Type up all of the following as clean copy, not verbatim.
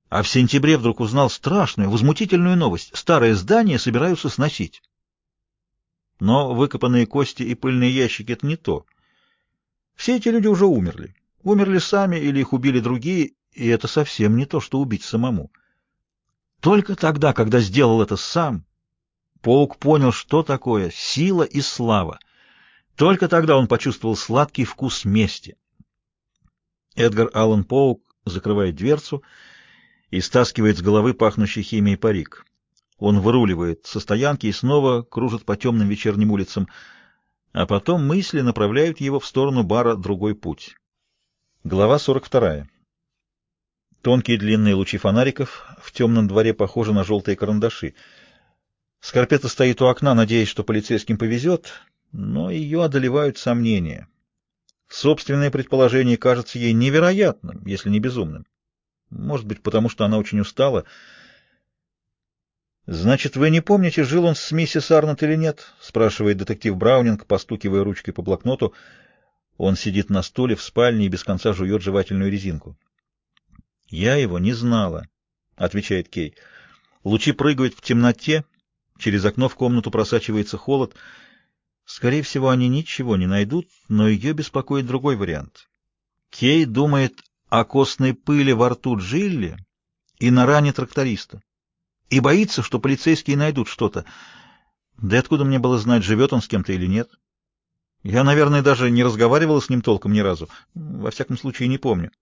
А в сентябре вдруг узнал страшную, возмутительную новость. Старое здание собираются сносить. Но выкопанные кости и пыльные ящики — это не то. Все эти люди уже умерли. Умерли сами или их убили другие, и это совсем не то, что убить самому. Только тогда, когда сделал это сам, Паук понял, что такое сила и слава. Только тогда он почувствовал сладкий вкус мести. Эдгар Аллан Поук закрывает дверцу и стаскивает с головы пахнущий химией парик. Он выруливает со стоянки и снова кружит по темным вечерним улицам, а потом мысли направляют его в сторону бара «Другой путь». Глава 42. Тонкие длинные лучи фонариков в темном дворе похожи на желтые карандаши. Скорпетта стоит у окна, надеясь, что полицейским повезет, но ее одолевают сомнения. Собственное предположение кажется ей невероятным, если не безумным. Может быть, потому что она очень устала. «Значит, вы не помните, жил он с миссис Арнотт или нет?» — спрашивает детектив Браунинг, постукивая ручкой по блокноту. Он сидит на стуле в спальне и без конца жует жевательную резинку. «Я его не знала», — отвечает Кей. Лучи прыгают в темноте, через окно в комнату просачивается холод. Скорее всего, они ничего не найдут, но ее беспокоит другой вариант. Кей думает о костной пыли во рту Джилли и на ране тракториста. И боится, что полицейские найдут что-то. Да и откуда мне было знать, живет он с кем-то или нет? Я, наверное, даже не разговаривала с ним толком ни разу. Во всяком случае, не помню.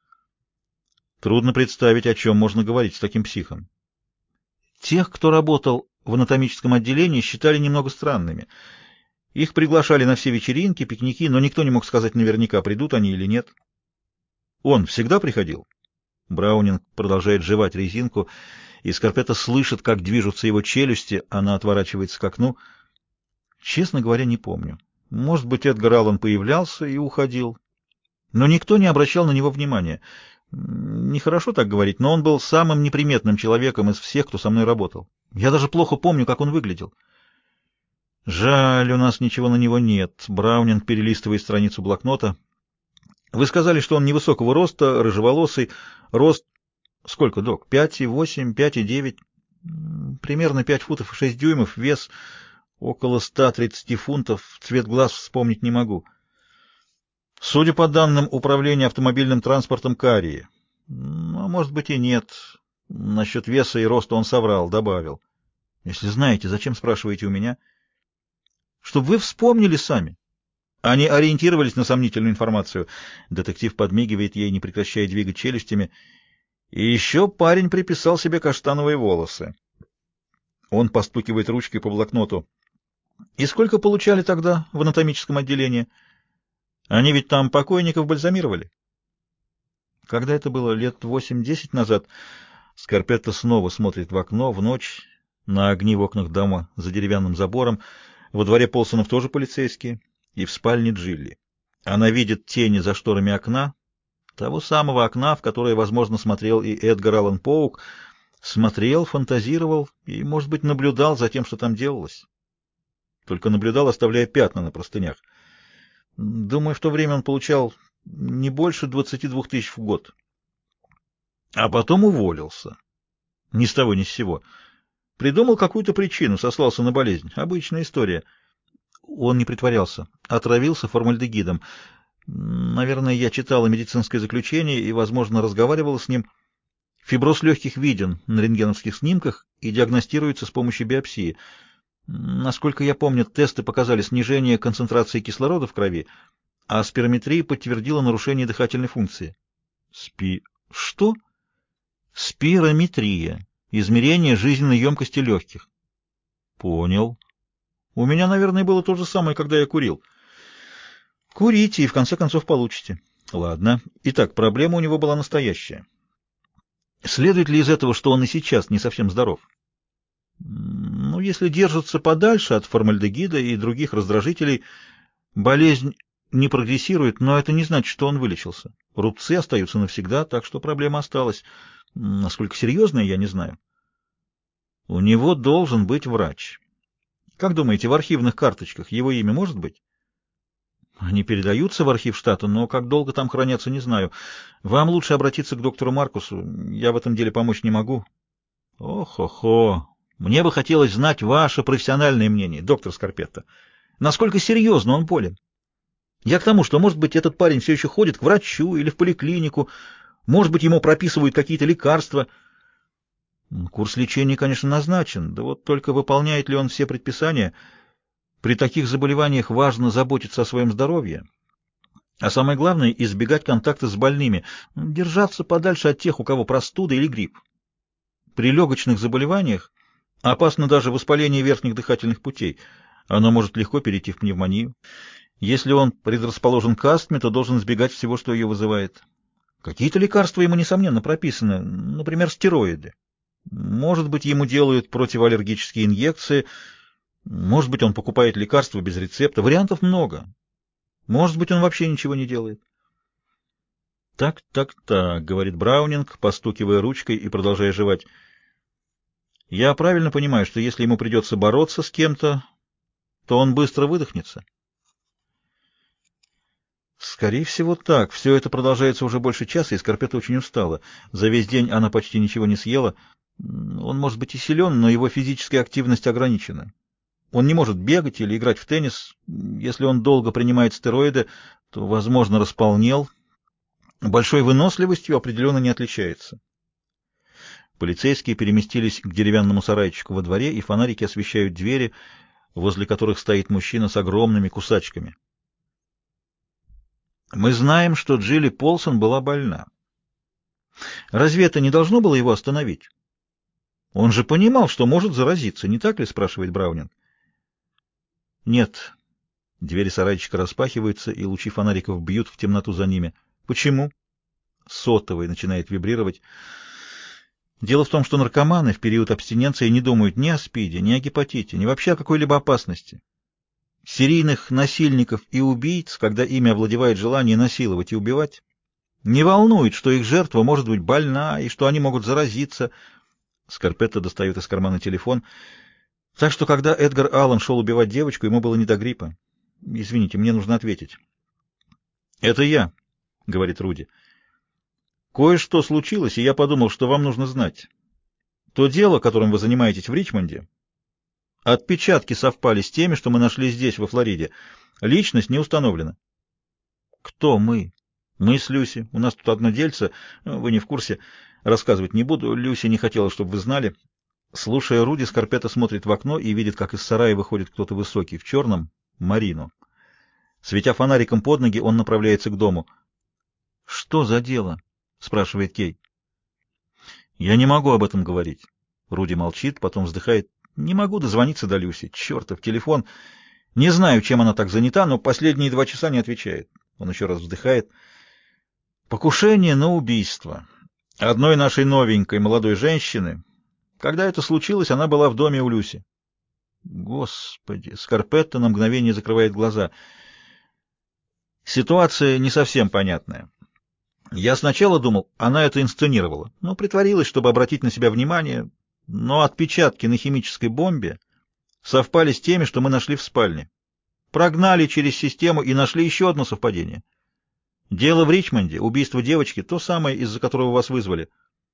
Трудно представить, о чем можно говорить с таким психом. Тех, кто работал в анатомическом отделении, считали немного странными. Их приглашали на все вечеринки, пикники, но никто не мог сказать наверняка, придут они или нет. Он всегда приходил? Браунинг продолжает жевать резинку, и Скорпетта слышит, как движутся его челюсти, она отворачивается к окну. Честно говоря, не помню. Может быть, Эдгар Аллан появлялся и уходил. Но никто не обращал на него внимания. Нехорошо так говорить, но он был самым неприметным человеком из всех, кто со мной работал. Я даже плохо помню, как он выглядел. Жаль, у нас ничего на него нет. Браунинг перелистывает страницу блокнота. Вы сказали, что он невысокого роста, рыжеволосый. Рост... Сколько, док? 5,8, 5,9? Примерно 5 футов и 6 дюймов. Вес около 130 фунтов. Цвет глаз вспомнить не могу. Судя по данным Управления автомобильным транспортом Карии. Ну, может быть и нет. Насчет веса и роста он соврал, добавил. Если знаете, зачем спрашиваете у меня? Чтобы вы вспомнили сами. Они ориентировались на сомнительную информацию. Детектив подмигивает ей, не прекращая двигать челюстями. И еще парень приписал себе каштановые волосы. Он постукивает ручкой по блокноту. И сколько получали тогда в анатомическом отделении? Они ведь там покойников бальзамировали. Когда это было, лет 8-10 назад, Скорпетта снова смотрит в окно в ночь, на огни в окнах дома за деревянным забором. Во дворе Полсонов тоже полицейские, и в спальне Джилли. Она видит тени за шторами окна, того самого окна, в которое, возможно, смотрел и Эдгар Аллан Поук, смотрел, фантазировал и, может быть, наблюдал за тем, что там делалось. Только наблюдал, оставляя пятна на простынях. Думаю, в то время он получал не больше 22 тысяч в год. А потом уволился. Ни с того ни с сего. Придумал какую-то причину, сослался на болезнь. Обычная история. Он не притворялся. Отравился формальдегидом. Наверное, я читала медицинское заключение и, возможно, разговаривала с ним. Фиброз легких виден на рентгеновских снимках и диагностируется с помощью биопсии. Насколько я помню, тесты показали снижение концентрации кислорода в крови, а спирометрия подтвердила нарушение дыхательной функции. Что? Спирометрия. Измерение жизненной емкости легких. Понял. У меня, наверное, было то же самое, когда я курил. Курите, и в конце концов получите. Ладно. Итак, проблема у него была настоящая. Следует ли из этого, что он и сейчас не совсем здоров? Ну, если держится подальше от формальдегида и других раздражителей, болезнь не прогрессирует, но это не значит, что он вылечился. Рубцы остаются навсегда, так что проблема осталась. Насколько серьезная, я не знаю. У него должен быть врач. Как думаете, в архивных карточках его имя может быть? Они передаются в архив штата, но как долго там хранятся, не знаю. Вам лучше обратиться к доктору Маркусу. Я в этом деле помочь не могу. Ох-хо-хо. Мне бы хотелось знать ваше профессиональное мнение, доктор Скарпетта. Насколько серьезно он болен? Я к тому, что, может быть, этот парень все еще ходит к врачу или в поликлинику, может быть, ему прописывают какие-то лекарства. Курс лечения, конечно, назначен, да вот только выполняет ли он все предписания? При таких заболеваниях важно заботиться о своем здоровье, а самое главное — избегать контакта с больными, держаться подальше от тех, у кого простуда или грипп. При легочных заболеваниях опасно даже воспаление верхних дыхательных путей. Оно может легко перейти в пневмонию. Если он предрасположен к астме, то должен избегать всего, что ее вызывает. Какие-то лекарства ему, несомненно, прописаны, например, стероиды. Может быть, ему делают противоаллергические инъекции, может быть, он покупает лекарства без рецепта. Вариантов много. Может быть, он вообще ничего не делает. «Так, так, так», — говорит Браунинг, постукивая ручкой и продолжая жевать. «Я правильно понимаю, что если ему придется бороться с кем-то, то он быстро выдохнется?» Скорее всего, так. Все это продолжается уже больше часа, и Скорпетта очень устала. За весь день она почти ничего не съела. Он может быть и силен, но его физическая активность ограничена. Он не может бегать или играть в теннис. Если он долго принимает стероиды, то, возможно, располнел. Большой выносливостью определенно не отличается. Полицейские переместились к деревянному сарайчику во дворе, и фонарики освещают двери, возле которых стоит мужчина с огромными кусачками. Мы знаем, что Джилли Полсон была больна. Разве это не должно было его остановить? Он же понимал, что может заразиться, не так ли, спрашивает Браунинг. Нет. Двери сарайчика распахиваются, и лучи фонариков бьют в темноту за ними. Почему? Сотовый начинает вибрировать. Дело в том, что наркоманы в период абстиненции не думают ни о СПИДе, ни о гепатите, ни вообще о какой-либо опасности. Серийных насильников и убийц, когда ими овладевает желание насиловать и убивать, не волнует, что их жертва может быть больна и что они могут заразиться. Скарпетта достает из кармана телефон. Так что, когда Эдгар Аллан шел убивать девочку, ему было не до гриппа. Извините, мне нужно ответить. «Это я», — говорит Руди. «Кое-что случилось, и я подумал, что вам нужно знать. То дело, которым вы занимаетесь в Ричмонде, отпечатки совпали с теми, что мы нашли здесь, во Флориде. Личность не установлена». «Кто мы?» «Мы с Люси. У нас тут одно дельце. Вы не в курсе. Рассказывать не буду. Люси не хотела, чтобы вы знали». Слушая Руди, Скарпетта смотрит в окно и видит, как из сарая выходит кто-то высокий, в черном, Марину. Светя фонариком под ноги, он направляется к дому. «Что за дело?» — спрашивает Кей. «Я не могу об этом говорить». Руди молчит, потом вздыхает. «Не могу дозвониться до Люси. Чертов телефон. Не знаю, чем она так занята, но последние 2 часа не отвечает». Он еще раз вздыхает. «Покушение на убийство. Одной нашей новенькой молодой женщины. Когда это случилось, она была в доме у Люси». Господи! Скарпетта на мгновение закрывает глаза. Ситуация не совсем понятная. Я сначала думал, она это инсценировала, но притворилась, чтобы обратить на себя внимание, но отпечатки на химической бомбе совпали с теми, что мы нашли в спальне. Прогнали через систему и нашли еще одно совпадение. Дело в Ричмонде, убийство девочки, то самое, из-за которого вас вызвали.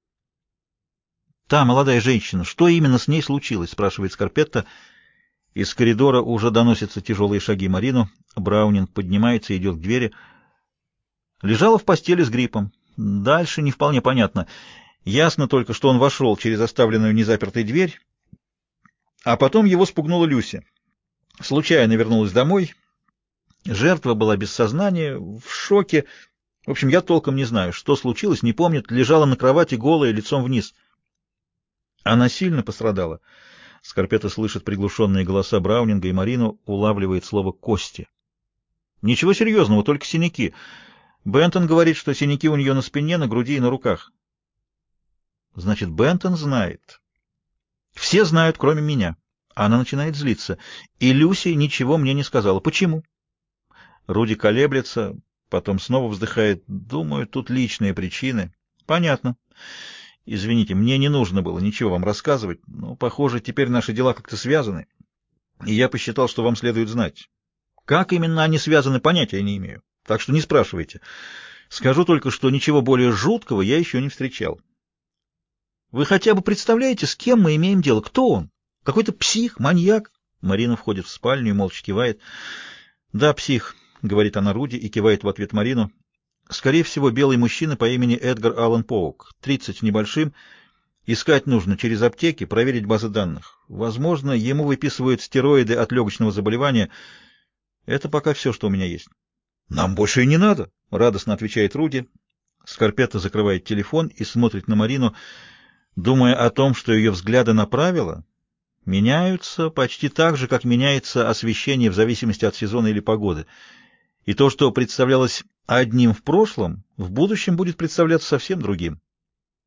«Та молодая женщина, что именно с ней случилось?» — спрашивает Скарпетта. Из коридора уже доносятся тяжелые шаги Марину. Браунинг поднимается и идет к двери. Лежала в постели с гриппом. Дальше не вполне понятно. Ясно только, что он вошел через оставленную незапертой дверь, а потом его спугнула Люси. Случайно вернулась домой. Жертва была без сознания, в шоке. В общем, я толком не знаю, что случилось, не помнит. Лежала на кровати голая, лицом вниз. Она сильно пострадала. Скарпетта слышит приглушенные голоса Браунинга, и Марину улавливает слово «кости». Ничего серьезного, только синяки. Бентон говорит, что синяки у нее на спине, на груди и на руках. Значит, Бентон знает. Все знают, кроме меня. Она начинает злиться. И Люси ничего мне не сказала. Почему? Руди колеблется, потом снова вздыхает. Думаю, тут личные причины. Понятно. Извините, мне не нужно было ничего вам рассказывать, но, похоже, теперь наши дела как-то связаны, и я посчитал, что вам следует знать. Как именно они связаны, понятия не имею. Так что не спрашивайте. Скажу только, что ничего более жуткого я еще не встречал. Вы хотя бы представляете, с кем мы имеем дело? Кто он? Какой-то псих, маньяк? Марина входит в спальню и молча кивает. Да, псих, говорит она Руди и кивает в ответ Марину. Скорее всего, белый мужчина по имени Эдгар Аллан Поук, 30 небольшим. Искать нужно через аптеки, проверить базы данных. Возможно, ему выписывают стероиды от легочного заболевания. Это пока все, что у меня есть. Нам больше и не надо, радостно отвечает Руди. Скорпетта закрывает телефон и смотрит на Марину, думая о том, что ее взгляды на правила меняются почти так же, как меняется освещение в зависимости от сезона или погоды. И то, что представлялось одним в прошлом, в будущем будет представляться совсем другим.